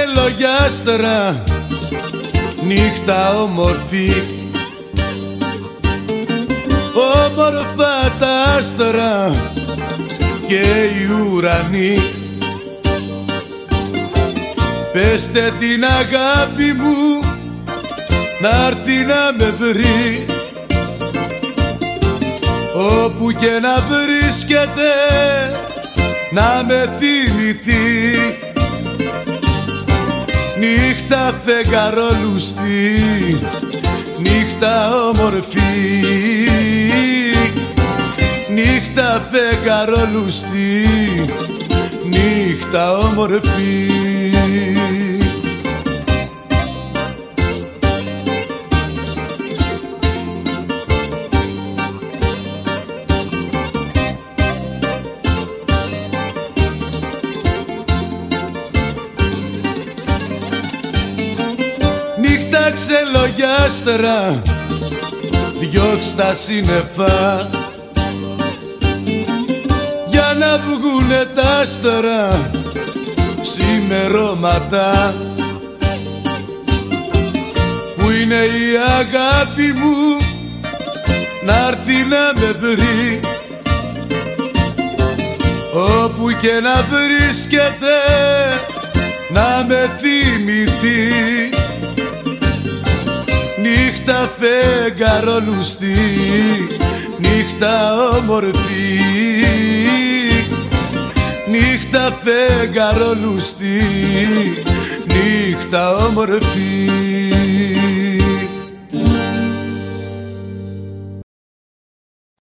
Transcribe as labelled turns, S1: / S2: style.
S1: ξελογιάστρα, νύχτα όμορφη, όμορφα τα άστρα και οι ουρανοί. Πεστε την αγάπη μου να'ρθεί να με βρει, όπου και να βρίσκεται να με θυμηθεί. Νύχτα φεγγαρόλουστη, νύχτα όμορφη, νύχτα φεγγαρόλουστη, νύχτα όμορφη. Νύχτα ξελογιάστρα, διώξ' τα σύννεφα για να βγουνε τα άστρα ξημερώματα. Πού είναι η αγάπη μου να'ρθεί να με βρει, όπου και να βρίσκεται να με θυμηθεί. Νύχτα φεγγαρόλουστη, νύχτα όμορφη, νύχτα φεγγαρόλουστη, νύχτα όμορφη.